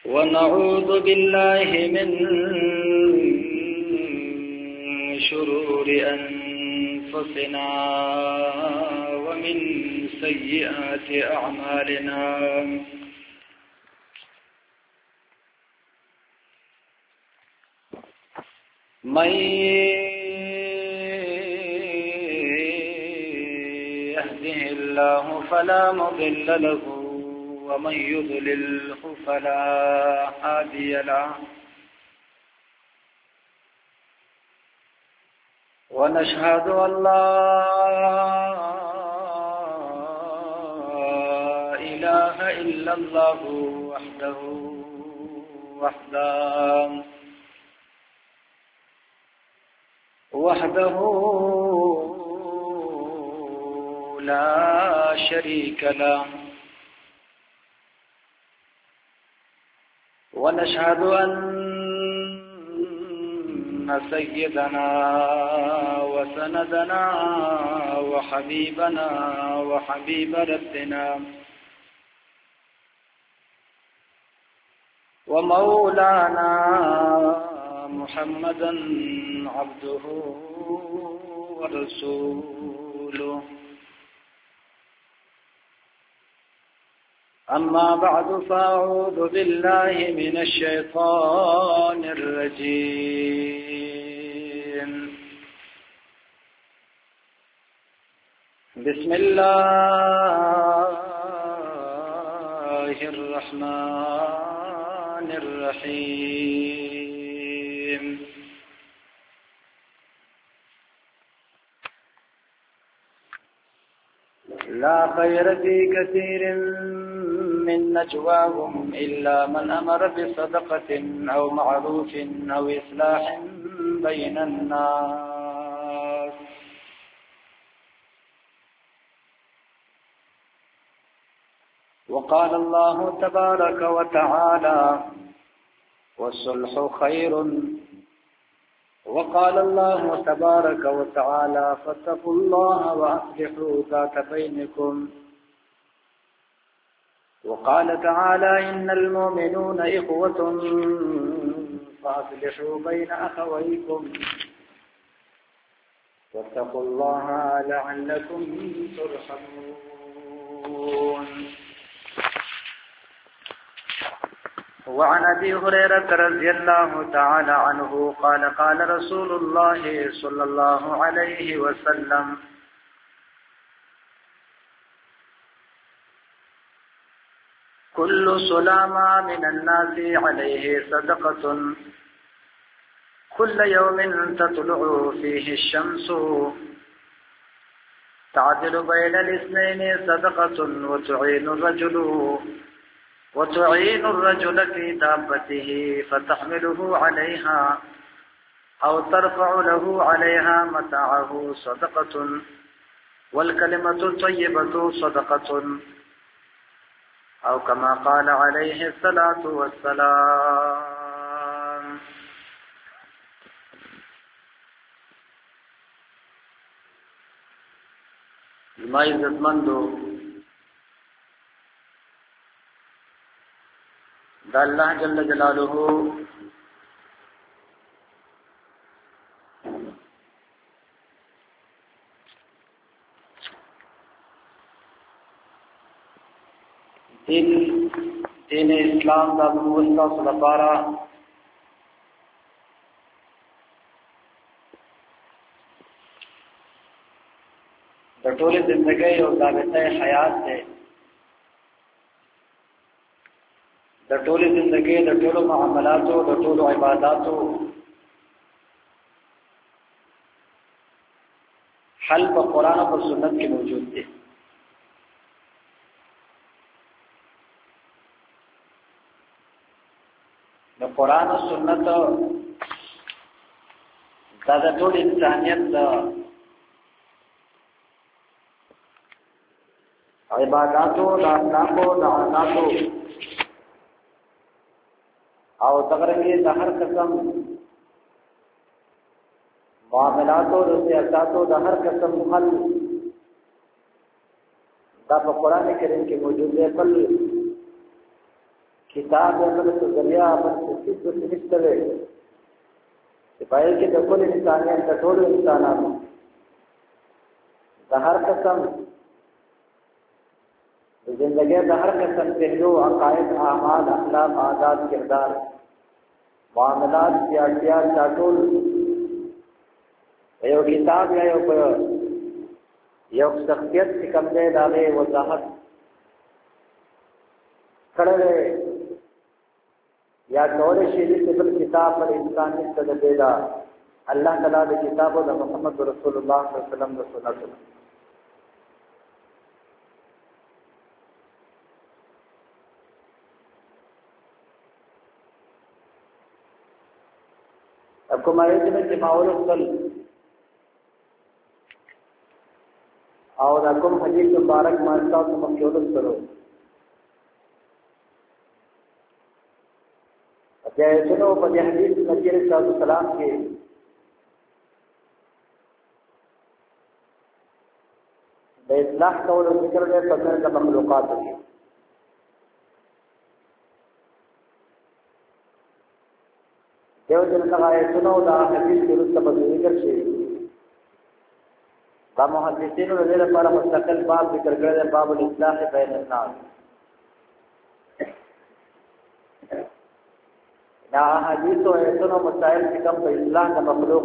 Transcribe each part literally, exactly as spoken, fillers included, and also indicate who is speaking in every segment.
Speaker 1: ونعوذ بالله من شرور أنفسنا ومن سيئات أعمالنا من يهده الله فلا مضل له ومن يضلله فلا هادي له ونشهد أن لا إله إلا الله وحده وحده وحده لا شريك له ونشهد أن سيدنا وسندنا وحبيبنا وحبيب ربنا ومولانا محمدا عبده ورسوله أما بعد فأعوذ بالله من الشيطان الرجيم بسم الله الرحمن الرحيم لا خير في كثير من نجواهم إلا من أمر بصدقة أو معروف أو إصلاح بين الناس وقال الله تبارك وتعالى والصلح خير وقال الله تبارك وتعالى فاتقوا الله وأصلحوا ذات بينكم وقال تعالى إن المؤمنون إخوة فأصلحوا بين أخويكم واتقوا الله لعلكم ترحمون وعن أبي هريرة رضي الله تعالى عنه قال قال رسول الله صلى الله عليه وسلم كل سلامة من الناس عليه صدقة كل يوم تطلع فيه الشمس تعدل بين الاثنين صدقة وتعين الرجل وتعين الرجل في دابته فتحمله عليها أو ترفع له عليها متاعه صدقة والكلمة الطيبة صدقة أو كما قال عليه الصلاة والسلام ما عزت مندو دا اللہ جل جلالہ دین دین اسلام دا موسطا صلپارا دا طول زندگی اور ضابطہ حیات دے د ټول زندگی د ټول معاملاتو د ټول عبادتو حل په قران او سنت کې موجود دي د قران او سنت دا د ټول انسانيت د عبادتو د اخلاقو د عادتو او تغرقی د هر قسم معاملاتو د سیاستو د هر قسم حل دا په قران کریم کې موجود دی. بل کتاب یې بل څه ذریعہ بل څه څه نشته دی چې پای کې د ټول انسانیت د ټول انسانانو د هر قسم د ژوندۍ د هر قسم پهلو عقاید اعمال اخلاق عادات کردار معاملات سیاسيات ټول یو کتاب یا یو یو شخصیت چې کوم دی دا له وضاحت کړه یا ټول شی دې بل کتاب پر انسان څخه دیدا الله تعالی د کتاب او د محمد رسول الله صلی الله علیه وسلم د سنت کوم آیت چې ماول خپل او دا کوم حدیث مبارک ما تاسو مخکې ولستلو اته شنو په دې حدیث نبی رسول الله سلام کې د اصلاح کول ذکر دی په د مخلوقات کې دیو جن څنګه آیتونو دا حدیث ورته په ذکر شي دا محدثینو له لپاره مستقل باب ذکر کړی دی باب الاصلاح بین الناس دا حدیث او آیتونو مسائل چې کوم په اصلاح د مخلوق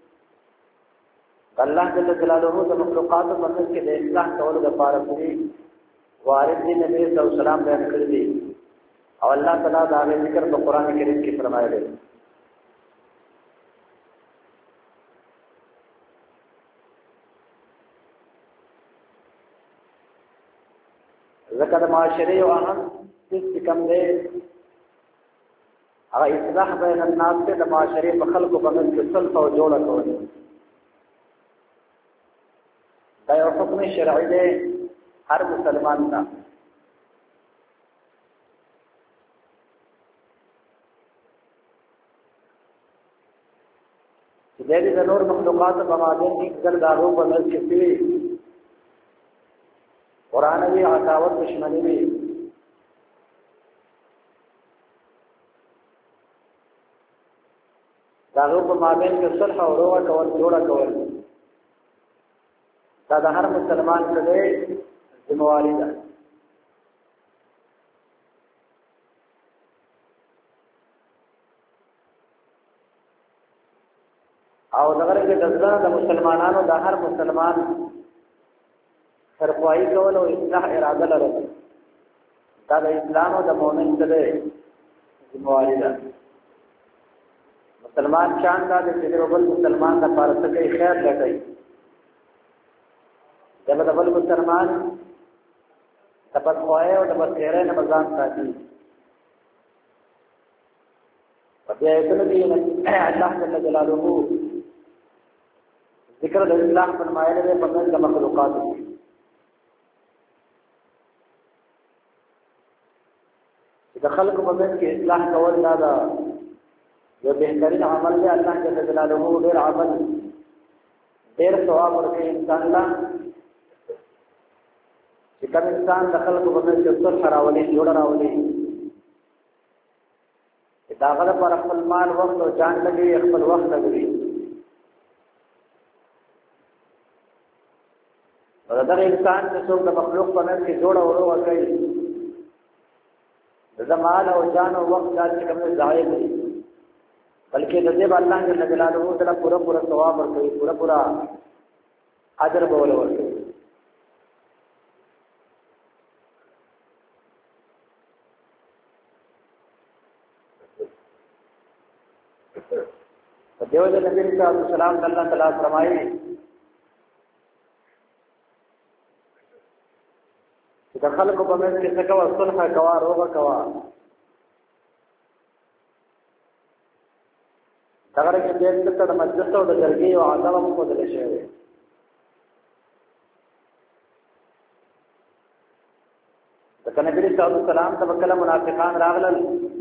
Speaker 1: الله جل جلاله د مخلوقات په منځ کې د اصلاح کولو لپاره پوری وارد دی نبی صلی الله علیه وسلم بیان کړی دی او الله تعالی دا ذکر په قران کریم کې فرمایلی دی ذکر معاشره او اهم څه کوم دی هغه اصلاح بین الناس ته د معاشره په خلکو باندې کې صلح او جوړه کول دا یو حکم شرعي دی هر مسلمان ته چې دې د نور مخلوقات په مابین کې ګل داغو باندې کې قرآن وی عداوت دشمنی وی داغو په مابین کې صلح او روغه کول جوړه کول دا د هر مسلمان څخه ذمہواری ده او دغه کې د مسلمانانو د هر مسلمان ترخواهی کول او اصلاح اراده لرل دا د اسلام او د مؤمن سره ذمہواری ده مسلمان شان دا چې بل مسلمان د پاره کوي خیر لټي دا د بل مسلمان د پخوای او د بصیرې نه مزان ساتي په دې ته دی الله جل جلاله ذکر د اسلام فرمایله په منځ د مخلوقات د خلکو په منځ کې اصلاح کول دا دا یو بهترین عمل دی الله جل جلاله ډېر عمل ډېر ثواب ورکړي انسان لا چې کوم انسان د خلکو په منځ کې صلح راولي جوړ راولي دا غره پر خپل مال وخت او جان لګي خپل وخت لګي دا انسان چې څوک د مخلوق په منځ کې جوړ او ورو کوي زمان او جان او وقت دا چې کوم ضایع دي بلکې د دې الله جل جلاله تعالی پورا پورا ثواب ورکوي پورا پورا اجر به ورکوي دیو جل نبی صلی الله علیه وسلم الله تعالی فرمایي د خلکو په منځ کې څه کوا صلح کوا روغه کوا دغه کې دې څه د مجلس او د جرګې او آداب په دله شي د نبی صلی الله علیه وسلم ته کله منافقان راغلل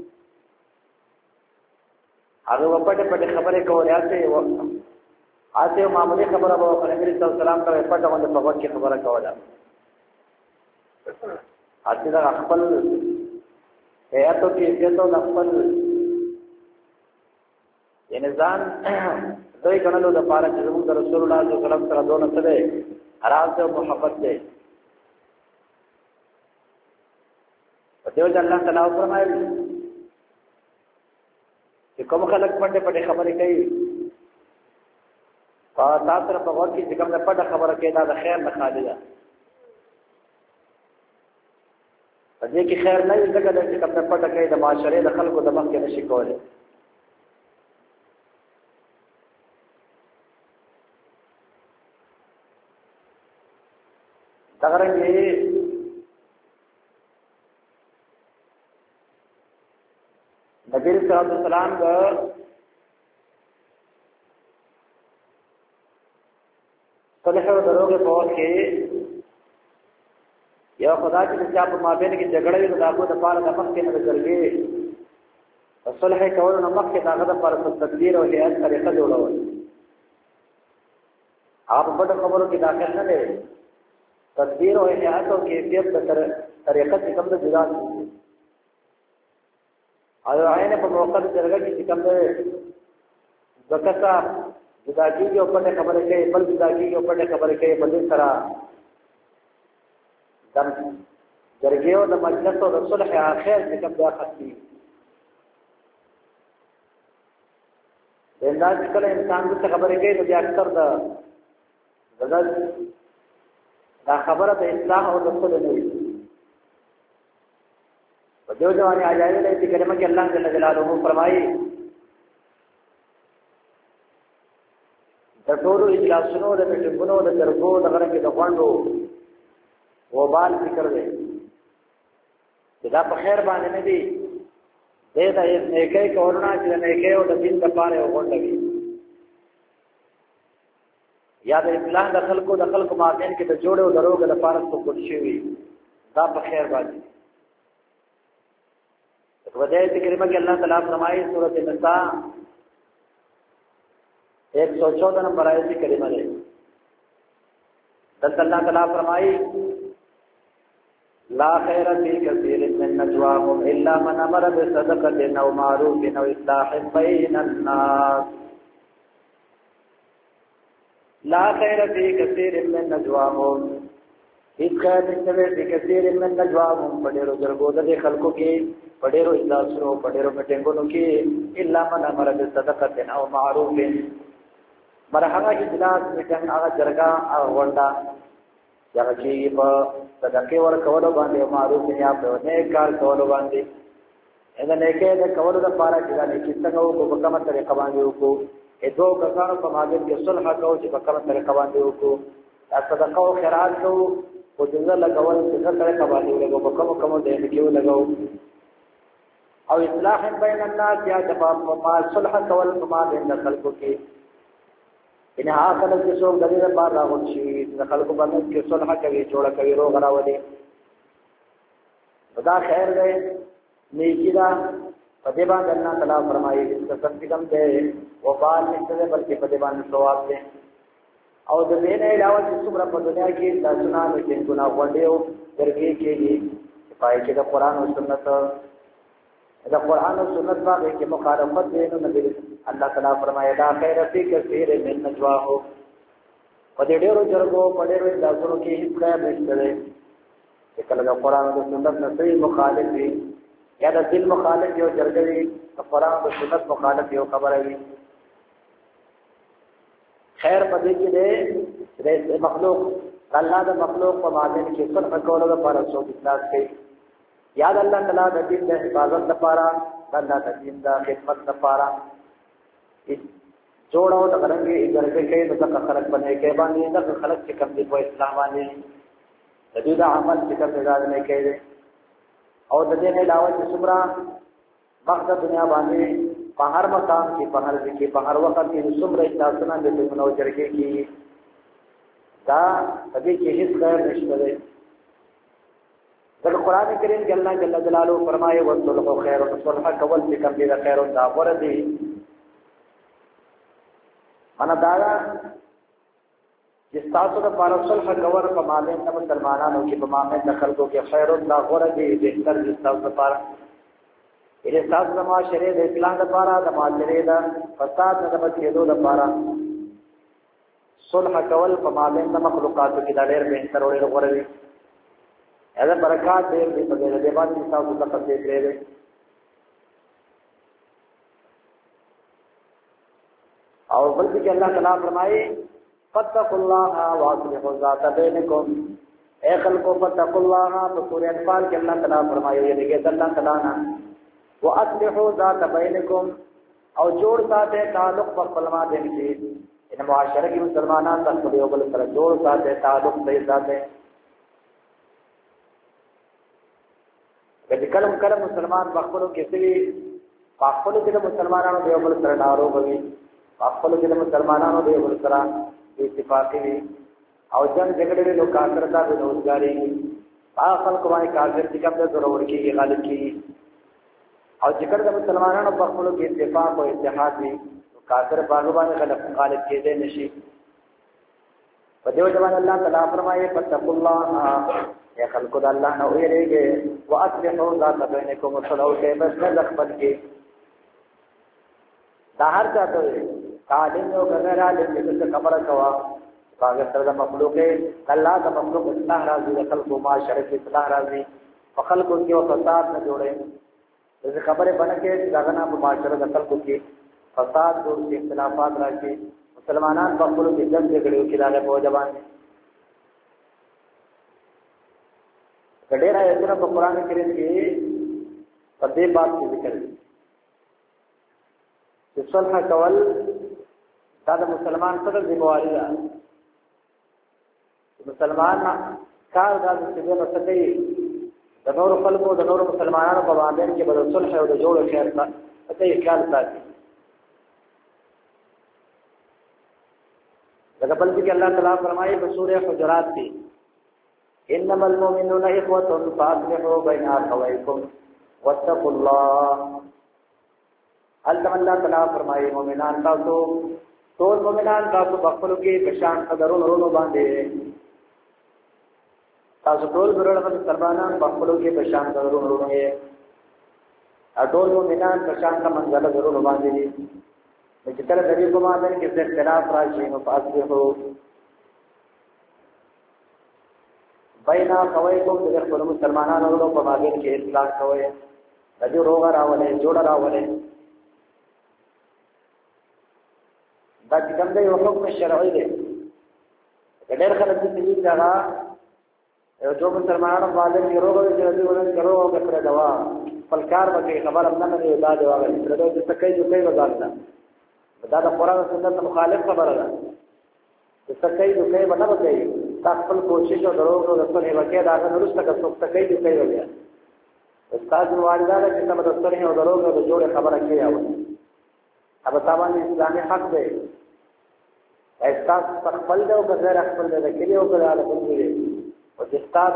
Speaker 1: هغه په پټه خبره کولې آسه وخت آسه معمولی خبره به نبی صلی الله علیه وسلم ته په پټه باندې په وخت خبره کوله اته دا خپل هيئتو کې عزت او خپل یعنی ځان دوی کڼلو د پاره چې موږ رسول الله صلی الله علیه وسلم سره دونه څه ده راز او محبت ده په دې ځل الله تعالی فرمایي چې کوم خلک پټه پټه خبرې کوي په تاسو سره په وخت کې چې کوم پټه خبره کوي دا د خیر نه خالي ده په دې کې خیر نه وي ځکه چې کوم پټه کوي د معاشره د خلکو د مخ کې نشي کولای دغرنګي نبی صلی الله علیه وسلم د صلح او دروغ په وخت کې یو خدای چې چا په مابین کې جګړه وي د هغه د پاره د مخ کې نه درګي صلح کول نو مخ کې داغه د پاره تدبیر او هيئت طریقه جوړول آپ په خبرو کې داخل نه دي تدبیر او هيئت او کیفیت د طریقه څخه د جدا او عین په موقع د جرګه کې کوم ده وکتا جدا کیږي او په خبره کې بل جدا کیږي او په خبره کې بل سره دم جرګه او د مجلس او د صلح اخر چې کوم ده ختمي دا چې کله انسان د خبره کې نو بیا اکثر د بدل دا خبره د اصلاح او د صلح نه وي جو جوانی آجائے لئے کلمہ کہ اللہ جل جلالہ فرمائی د ټولو اجلاسونو د میټینګونو د جرګو د غرنګ د غونډو وبال ذکر دی دا په خیر باندې نه دی دا د نیکي کورونه چې نیکي او د دین د پاره وغونډوي یا د اصلاح د خلکو د خلکو مابین کې د جوړو او دروغ د پاره څه کوشش وي دا په خیر باندې وجہ کریمہ کہ اللہ تعالیٰ فرمائے سورۃ النساء ایک سو چودہ نمبر آیت کریمہ ہے دلت اللہ تعالیٰ فرمائے لا خیر فی کثیر من نجواهم الا من امر بصدقۃ او معروف او اصلاح بین الناس لا خیر فی کثیر من نجواهم اس خیر نشته فی کثیر من نجواهم پډېرو جرګو د خلکو کې پډېرو اجلاسونو پډېرو میټینګونو کې الا من امر بصدقۃ او معروف مرحبا اجلاس میټینګ هغه جرګه او وندا چې په صدقې ورکولو باندې او معروف یا په نیک کار کولو باندې اذا نیکه د کولو لپاره چې دا نیک څنګه وو په کومه طریقه باندې وکړو اې دوه کسانو په مابین کې صلح کوو چې په کومه طریقه باندې وکړو صدقه او خیرات کوو او څنګه لګول چې څنګه طریقه باندې وکړو په کومه کومه دې کې لګاو او اصلاح بین الناس یا جواب ما صلح کول ما بین خلقو کې ان هاکل چې څوک د دې لپاره راغون شي د خلقو باندې کې صلح کوي جوړ کوي روغ راوړي خدا خیر دی نیکی دا په دې باندې الله تعالی فرمایي چې تصدیقم دې وبال نشته بلکې په دې باندې ثواب دی او د دې نه علاوه چې څومره په دنیا کې د سنانو کې ګناه وړيو درګي کېږي پای کې د قران او سنت دا قرآن و سنت باقی کی مخالفت دینو نبی اللہ تعالیٰ فرمائے لا خیر فی کثیر من نجواہو پدی ډیرو جرګو پډیرو داسونو کې هیڅ خیر نشته دی چې کله د قرآن او سنت نه صحیح مخالف وي یا د دل مخالف یو جرګه وي د قرآن او سنت مخالف یو خبره وي خیر پدې کې دی چې مخلوق الله د مخلوق په مابین کې صلح کولو لپاره څو اصلاح کوي یاد الله تعالی د دین د حفاظت لپاره د الله د دین د خدمت لپاره جوړاو د غرنګي درګه کې د خلق باندې کې باندې د خلق چې کوم دی په اسلام باندې د دې د عمل چې کوم ځای نه کوي او د دې نه علاوه چې څومره وخت د دنیا باندې په هر مقام کې په هر ځای کې په هر وخت کې څومره تاسو نه د دې نو درګه کې دا د دې کې هیڅ خیر نشته دی ذکر قرآن کریم کہ اللہ جل جلالہ فرمائے وَالصُّلْحُ خَيْرٌ صلح کول چې کوم دې خیر او دا غره دي انا دادا چې تاسو د پاره صلح کول په مابین د مسلمانانو کې په مابین د خلکو کې خیر او دا غره دي بهتر دي تاسو لپاره اله تاسو د معاشره د اصلاح لپاره د معاشره د فساد نه د بچیدو لپاره صلح کول په مابین د مخلوقاتو کې د ډېر بهتر او ډېر غوړه وي اته برکات دې په دې د باندې تاسو ته پته درې او بلکې الله تعالی فرمایي فتقوا الله واصلحوا ذات بينكم اے خلقو فتقوا الله په سورۃ انفال کې الله تعالی فرمایي دې الله تعالی نه واصلحوا ذات بينكم او جوړ ساته تعلق په خپلما دین کې ان معاشره کې مسلمانان د خپل یو بل سره جوړ ساته تعلق دې ساته کله کلم کلم مسلمان بخپلو کې سوي بخپلو کې مسلمانانو د یو بل سره ناروغ وي بخپلو کې مسلمانانو د یو بل سره اتفاقی وي او جن جګړې له کافرتا د روزګاری هغه خلک باندې کافر چې کوم د ضرور کې غالب کی او چې کله مسلمانانو په خپل کې اتفاق او اتحاد وي کافر باغ باندې غلط غالب کېدې نشي په دې وجه باندې الله تعالی فرمایي فتقوا الله یا خلق د الله نه ویریږي واصلحوا ذات بینکم وصلوا کې بس نه خپل کې دا هر څه ته تعلیم او غیر عالم دې خبره کوا هغه سره د مخلوق الله د مخلوق اصلاح راځي د خلق ما شرک اصلاح راځي په خلق کې او فساد نه جوړي دغه خبره باندې چې داغه نه په معاشره د خلق کې فساد جوړ کې اختلافات راځي مسلمانان په خپل کې جنگ جګړې کې داغه په ځوان کډېرا یتره په قران کریم کې په دې باب کې ذکر دي چې صلح کول دا د مسلمان سره ذمہواری ده مسلمان کار دا چې دغه څه د نور خلکو د نور مسلمانانو په باندې کې به صلح او د جوړ خیر ته خیال ساتي لکه بل چې الله تعالی فرمایي په سورې حجرات کې انما المؤمنون اخوة فاصلحوا بين اخويكم واتقوا الله الله تعالی فرمایي مؤمنان تاسو ټول مؤمنان تاسو په خپل کې بشان قدرونو ورونو باندې تاسو ټول ورونه مسلمانان په خپل کې بشان قدرونو ورونو یې ټول مؤمنان بشان کا منځله ورونو باندې دي چې کله د دې په مابین کې اختلاف راشي نو فاصلحوا بین اخویکم د خپل مسلمانانو ورونو په مابین کې اصلاح کوئ د دې روغ راولې جوړ راولې دا څنګه دی یو حکم شرعي دی ډېر خلک دې ځای یو جو مسلمانانو باندې کې روغ دې دې ورته کرو او کړه دوا فلکار به خبر هم نه دی دا دی واغلی تر دې چې تکي جو کوي وځاله دا د قرآن او سنت مخالف خبره ده چې تکي جو کوي نه وځي خپل کوشش او دروغ او رسول هغه دا نه رسته که څوک تکي جو کوي وځي استاد والدا چې تم رسول او دروغ او جوړه خبره کوي او اب تاوان اسلامي حق دی احساس خپل دی او غیر خپل دی کلی او کله په دې او چې استاد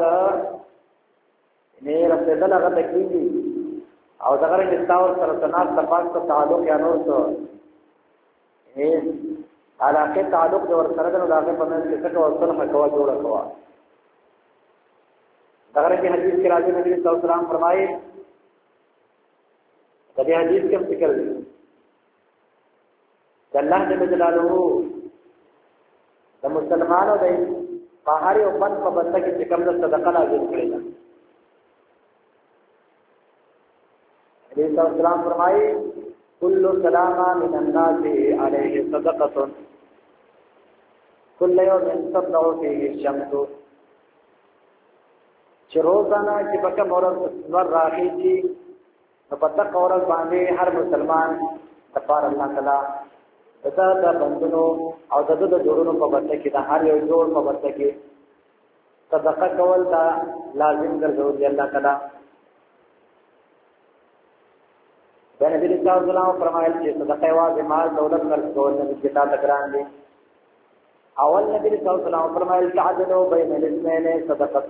Speaker 1: نه رسول هغه تکلیفي او دغه کې استاد سره تناس تفاق ته تعلق یا نور څه نه علاقه تعلق ور سره د هغه په منځ کې څه او صلح کوا جوړه کوا دغه کې حدیث کې راځي نبی صلی الله علیه وسلم فرمایي کدی حدیث کې ذکر دی الله جل جلاله د مسلمانانو د بهاري او بند په بنده کې کوم د صدقه لازم کړی ده نبی صلی الله علیه وسلم فرمایي كل سلام من الناس عليه صدقه كل يوم تطلع فيه الشمس چې روزانه چې پکې مورز ور راځي چې په تک اورز باندې هر مسلمان تپار الله تعالی دا د بندونو او د د جوړونو په برته کې د هر یو جوړ په برته کې صدقه کول دا لازم ګرځول الله تعالی دا نبی صلی الله علیه وسلم فرمایل چې صدقه واجب مال دولت خرج کول نه کتاب تکران دي اول نبی صلی الله علیه وسلم فرمایل تعدلوا بین الاثنين صدقه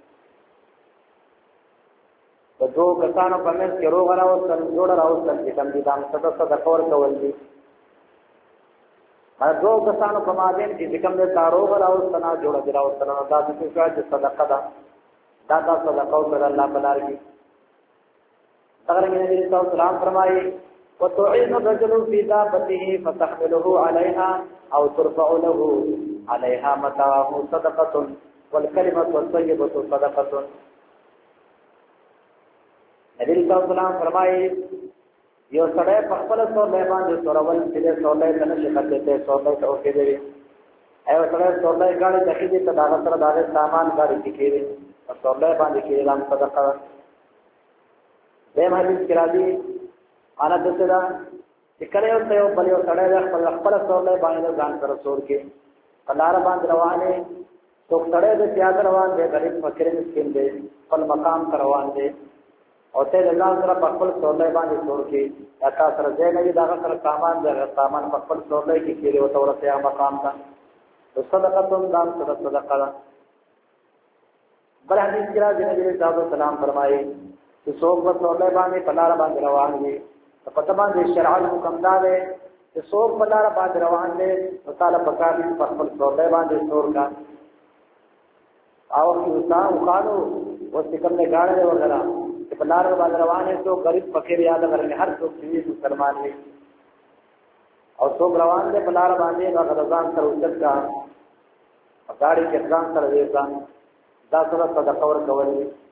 Speaker 1: د دوه کسانو په منځ کې روغ راوستل جوړ راوستل چې کوم دي دا صدقه ورکول دي هر دو کسانو په مابین کې کوم د تاروغ راوستل جوړ راوستل دا د څه صدقه ده دا د صدقه او الله په لار کې اگر نبی صلی الله علیه وسلم فرمایي وتعين الرجل في دابته فتحمله عليها او ترفع له عليها متاعه صدقه والكلمه الطيبه صدقه. نبی صلی الله علیه وسلم فرمایي یو سړی په خپل سورلۍ باندې سورول چې د سورلۍ څخه شکایت ته سورلۍ ته اوکې دی ایو سړی سورلۍ غاړي ته کې ته دا سره دا سامان غاړي کې کېږي او سورلۍ باندې کې اعلان صدقه. دیم حدیث کې راځي انا دته چې کله یو ته بل یو سړی خپل خپل سورلۍ باندې ځان سره سور کې قلار باندې روانه تو سړی د پیاده روان دی غریب فقیر مسکین دی خپل مقام ته روان دی او ته ځان سره په خپل سورلۍ باندې سور کې یا تاسو سره ځای نه دا سره سامان دا سامان په خپل سورلۍ کې کېږي او تورته مقام ته صدقه تم دان صدقه. بل حدیث کې راځي نبی صلی الله علیه وسلم فرمایي چې څوک په سورلۍ باندې پلار باندې روان وي په پته باندې شرع حکم دا دی چې څوک پلار باندې روان دی او تعالی په کار په خپل سورلۍ باندې سور کا او چې وسان وقالو وسکم نه غاړه وغیرہ چې پلار باندې روان دي تو غریب فقیر یاد غره هر څوک چې مسلمان وي او څوک روان دي پلار باندې غرضان سره وجد کا غاړي کې ځان سره وېځه دا سره صدقه ورکول.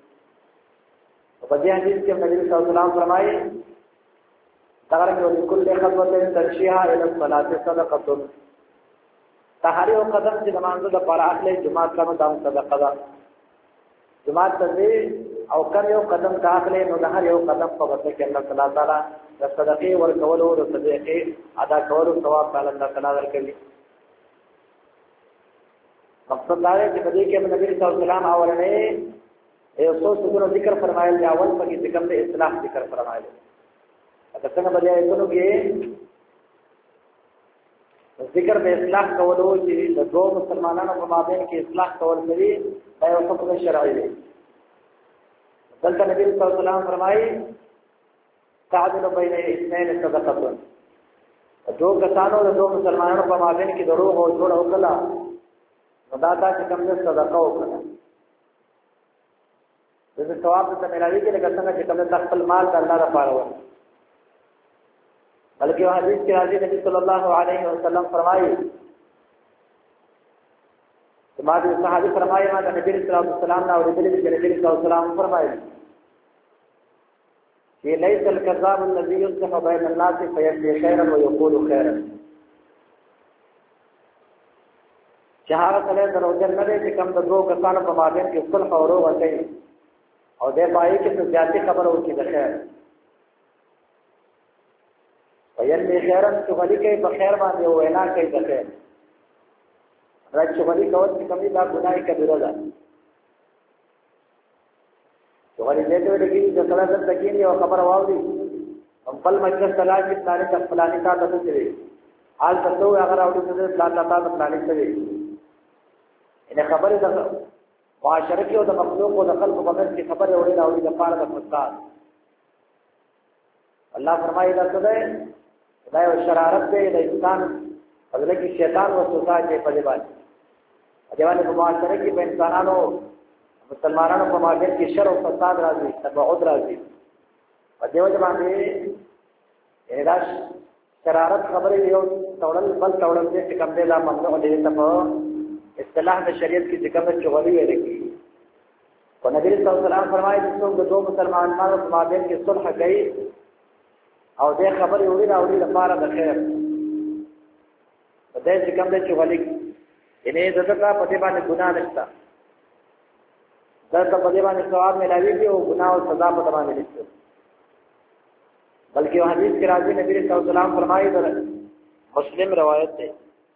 Speaker 1: په دې حدیث کې نبی صلی الله علیه وسلم فرمایي تغرق ولكل خطوه تمشيها الى الصلاه صدقه. تهاری او قدم چې نمازو د پر اخلي جمعه کلمه د صدقه ده. جمعه ته او کر یو قدم داخله نو د هر یو قدم په واسطه کې الله تعالی د صدقې ورکول او د صدقې ادا کولو ثواب تعالی الله تعالی ورکوي. مقصد دا دی چې په دې کې نبی صلی الله علیه وسلم اورنه یو څو څو ذکر فرمایل دی اول په کې ذکر د اصلاح ذکر فرمایل. اته څنګه بیا ایتونو کې ذکر د اصلاح کولو چې د دوه مسلمانانو په مابین کې اصلاح کول کوي دا یو حکم شرعي دی. دلته نبی صلی الله علیه وسلم فرمایي تعدل بین اثنين صدقه. دو کسانو د دوه مسلمانانو په مابین کې دروغ او جوړ او کلا دا دا چې کوم څه صدقه وکړه د ثواب ته ملایي کې لکه څنګه چې کوم د خپل مال د الله لپاره و. بلکې حدیث کې راځي نبی صلی الله علیه وسلم فرمایي ما دې صحابي فرمایي ما د نبی صلی الله علیه وسلم او د نبی صلی الله علیه وسلم فرمایي چې ليس الكذاب الذي يصلح بين الناس فيبدي خيرا ويقول خيرا. چهار کله دروځل نه دي چې کوم د دوه کسانو په مابین کې صلح او روغ کوي او دې پای کې څه ځاتي خبره وکړي د خیر ویل خیرا چې غلي کوي په خیر باندې وینا کوي د خیر راځي غلي کوي چې کومي دا ګناي کبیره ده. غلي دې ته ویل کېږي چې کله د تکین یو خبره واوري هم بل مجلس تلاش کې پلانې د پلانې تا ته کوي حال تاسو هغه راوړي چې پلان لا تا پلانې کوي ان خبره د معاشره کې او د مخلوق او د خلق په منځ کې خبره وړي راوړي د پاره د فساد. الله فرمایي دا څه ده دا یو شرارت دی د انسان حضرت کې شیطان وسوسه کې په دې باندې دیوانه په معاشره کې په انسانانو مسلمانانو په مابین کې شر او فساد راځي تبعد راځي په دې وجه باندې اراش شرارت خبره یو تولل بل تولل دې کوم دې لا ممنوع دي ته په اصطلاح د شریعت کې څنګه چغلي ویل کی. او نبی صلی الله علیه وسلم فرمایي چې څوک د دوه مسلمانانو په مابین کې صلح کوي او دې خبرې وړي راوړي لپاره د خیر دې څنګه د چغلي انې دغه په دې باندې ګناه نشته دا په دې باندې ثواب ملایوي او ګناه او سزا په باندې نشته. بلکې حدیث کې راځي نبی صلی الله علیه وسلم فرمایي دا مسلم روایت ده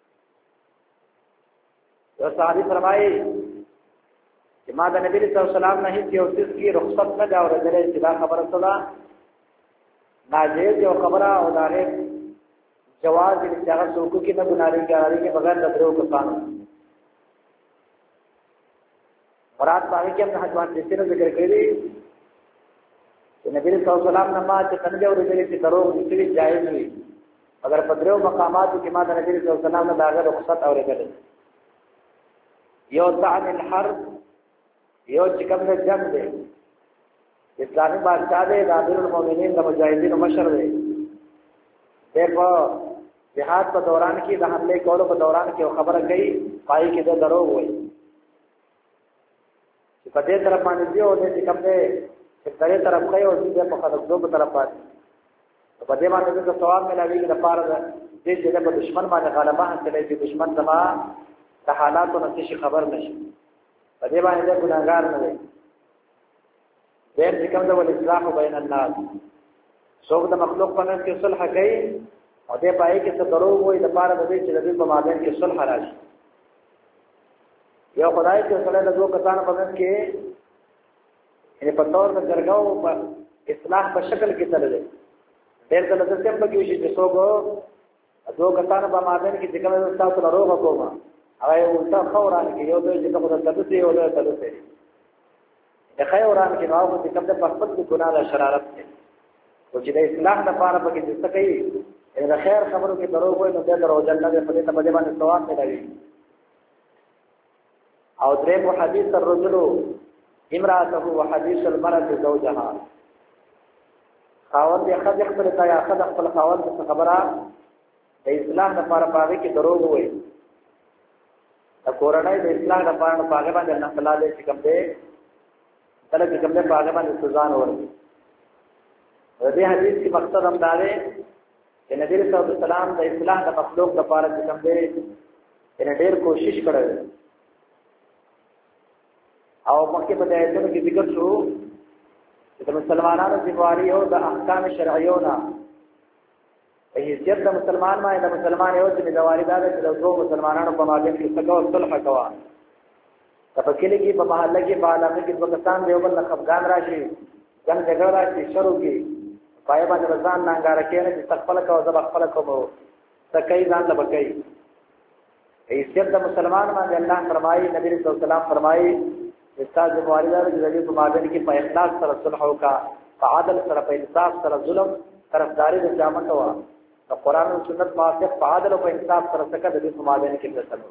Speaker 1: یو صحابي فرمایي چې ما د نبی صلی الله علیه وسلم نه هیڅ یو څه کی رخصت نه دا ورته چې دا خبره صدا ناجیز یو خبره او دغه جواز دې چې هغه څوک کې نه ګناري کوي کې بغیر د درو کسانو مراد باندې کې هم حدیث دې سره ذکر کړی چې نبی صلی الله علیه وسلم نه ما چې څنګه ورته چې درو دې جایز وي اگر په درو مقاماتو کې ما د نبی صلی الله علیه وسلم نه داغه رخصت اورېدل یو طعن الحرب یو چې کوم د جنگ دی اسلامي بادشاہ دی د امیر المؤمنین د مجاهدینو مشر دی په جهاد په دوران کې د حمله کولو په دوران کې خبره کوي پای کې د درو وي چې په دې طرف باندې دی او دې کوم دې چې دغه طرف کوي او دې په خلک دوه طرف باندې په دې باندې د ثواب ملایوي د پاره دې چې د دشمن باندې غلبه حاصلې چې دشمن دما د حالاتو نشي خبر نشي په دې باندې د ګناګار نه وي دې کوم د ول اصلاح بین الناس څوک د مخلوق په منځ کې صلح کوي او دې پای کې څه درو وي د پاره د دې چې د دې په مابین کې صلح راشي یو خدای چې سره د دوه کسانو په منځ کې یې په تور د جرګاو په اصلاح په شکل کې تلل ډېر د لږ څه په کې شي چې څوک دوه کسانو په مابین کې څنګه د تاسو له روغه کومه هغه یو څه خوران کې یو دوی چې په تدسي یو دوی تدسي د خیران کې نو په کوم د خپل ګناه د شرارت کې او چې د اصلاح لپاره په کې څه کوي د خیر خبرو کې درو وي نو د درو جنت په دې ته باندې ثواب ملوي او درې مو حدیث الرجل امراته وحديث المرأة زوجها خاوند یې خځه خپل ته یا خځه خپل خاوند څخه خبره د اصلاح لپاره پاره کې درو وي د کورنۍ د اصلاح لپاره پاره باندې الله تعالی دې کوم دې کله چې کوم دې پاره باندې سزا ورکړي د دې حدیث کې مقصد هم دا دی چې نبی رسول الله سلام د اصلاح د مخلوق لپاره کوم دې ان ډېر کوشش کړی او مکه په دایته کې ذکر شو چې د مسلمانانو ذمہواری او د احکام شرعیونه په حیثیت د مسلمان باندې د مسلمان یو ذمہواری ده چې د دوه مسلمانانو په مابین کې څه صلح کوي په کلی کې په محله کې په علاقه کې د پاکستان دیو بل خفغان راشي جنگ جګړه راشي شروع کی پای باندې ځان نانګار کېنه چې تخپل کو زب خپل کوو تکای ځان لبکای حیثیت د مسلمان باندې الله فرمایي نبی رسول الله فرمایي استاد موارده د دې په مابین کې په اخلاص سره صلح وکا په عادل سره په انصاف سره ظلم طرفداري د جامه کوا د قران او سنت موافق په عادل او په انصاف سره څخه د دې په مابین کې فیصله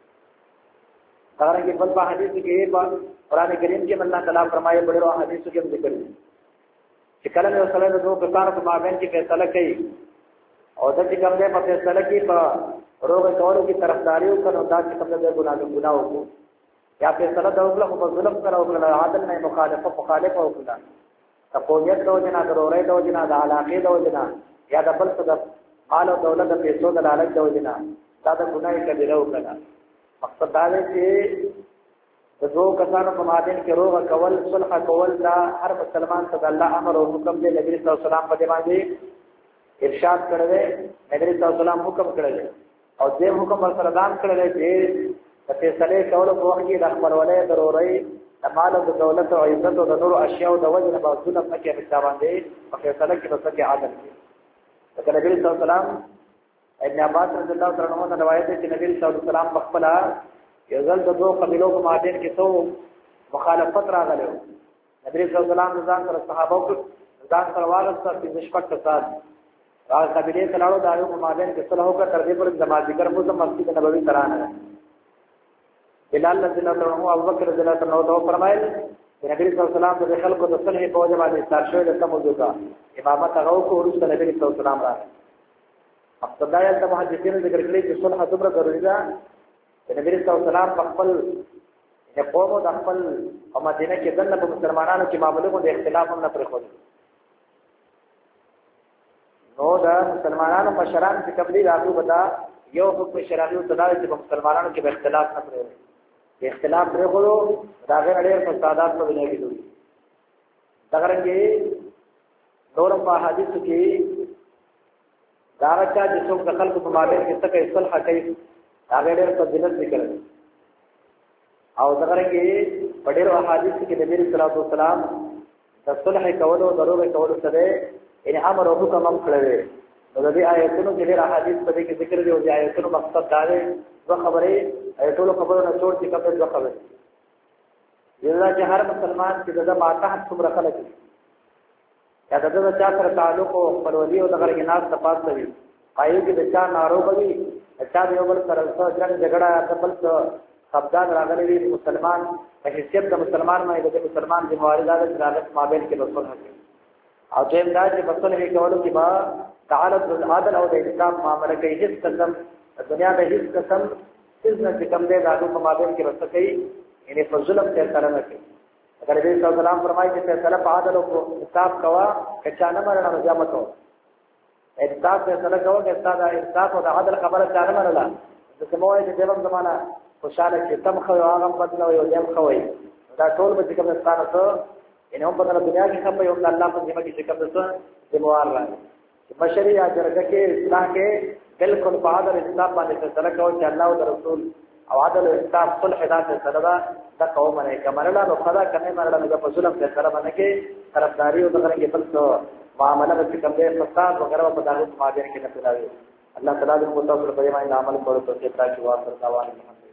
Speaker 1: دغه بل په حدیث کې په قران کریم کې الله تعالی فرمایي بڑو حدیث کې ذکر دي چې کله یو سره د دوه کسانو په مابین کې فیصله کوي او د دې کوم په فیصله کې په روغ کولو کې طرفداري او کنه دا چې کوم د ګناه ګناه وکړي یا فیصله د اوله په ظلم سره او عادل نه مخالفه مخالفه او کړه تقویت د وجنا د اورې د وجنا د علاقې د وجنا یا د بل څه د مال او دولت د پیسو د لالچ د وجنا دا د ګناه کبیره وکړه مقصد دا دی چې د دوه کسانو په مابین کې روغ کول صلح کول دا هر مسلمان ته د الله امر او حکم دی نبی صلی الله علیه وسلم په دې باندې ارشاد کړی نبی صلی الله علیه وسلم حکم کړی او دې حکم سره دام کړی چې د فیصله کولو په وخت کې د خبرولې ضروري د مال او د دولت او عزت او د نور اشیاء او د وجه په ظلم نه کې حساب باندې په فیصله کې په عادل کې د نبی صلی الله علیه وسلم ابن عباس رضی الله تعالی عنہ روایت ہے کہ نبی صلی الله علیه وسلم مخبلا یزل د دوه قبیلو په مابین کې تو مخالفت راغله نبی صلی الله علیه وسلم ځان سره صحابه کو ځان سره واغسته چې نشپټ سات هغه قبیله کلاړو دایو په مابین کې صلح وکړ تر دې پر جما ذکر مو مسجد نبوي ترانه بلال رضی الله عنه او ابو بکر رضی الله عنه فرمایل چې نبی صلی الله علیه وسلم د خلکو د صلح په وجه باندې ستاسو شوی د سموځه امامت هغه کو ورسره نبی صلی الله علیه وسلم راغی ابتداء د محدثینو ذکر کړی چې صلح دومره ضروري ده چې نبی صلی الله علیه وسلم خپل د قوم او د خپل او مدینه کې دنه په مسلمانانو کې معاملې د اختلاف هم نه پرې خوري نو دا مسلمانانو مشران چې قبلي راغلو بدا یو حکم شرعي او تداري چې مسلمانانو کې به اختلاف نه پرې وي اختلاف پرې غوړو دا غیر ډېر فسادات په دنیا کې دي دا څنګه نور په حدیث کې دا راځي چې څوک د خلکو په مابین کې څه کوي صلح کوي هغه ډېر فضیلت ذکر کوي او دا څنګه په ډېر احادیث کې نبی صلی الله علیه وسلم د صلح کولو ضرورت کولو سره ان امر او حکم هم کړی نو د دې آیتونو کې ډېر احادیث په دې کې ذکر دي او د آیتونو مقصد دا دی دوه خبرې آیتونو خبرو نه څور چې کومه دوه خبرې یلا چې هر مسلمان چې د ماتحت څومره خلک دي یا د دې چا سره تعلق او خپلولي او دغه کې ناس تپاس کوي پایو کې د چا ناروغ وي چا یو بل سره څه جنگ جګړه د بل څه خپدان راغلي دي مسلمان په حیثیت د مسلمان باندې د مسلمان د موارد د راغت مابین کې رسول حق او دیم دا چې په صلح کولو کې با تعالى العدل او د انصاف معاملې کې هیڅ قسم دنیا د هیڅ قسم هیڅ نه کم دی د په مابین کې رسول کوي یعنی په ظلم ته سره نه کوي اگر دې صلی الله فرمایي چې فیصله په عدل او انصاف کوا کچا نه مرنه نظامت او انصاف فیصله کوا چې ستاسو انصاف او د عدل خبره چا نه مرله د کومه چې دغه زمانہ خوشاله چې تم خو هغه بدلو یو دیم خوي دا ټول به کوم ستانه ته ان هم په دنیا کې خپل یو الله په ذمہ کې کوم څه ذمہوار راځي بشری اجرګه کې اصلاح کې بالکل په عدل انصاف باندې فیصله کوي چې الله او رسول او عدل انصاف صلح ذات سره دا قوم نه کمرلا نو خدا کنه مرلا نه په ظلم کې سره باندې کې طرفداري او دغه کې بل څه معاملې به کوم دې فساد وغیرہ په دغه ماجر کې نه پیلاوي الله تعالی دې مو تاسو په دې باندې عمل کولو ته ستاسو واسطه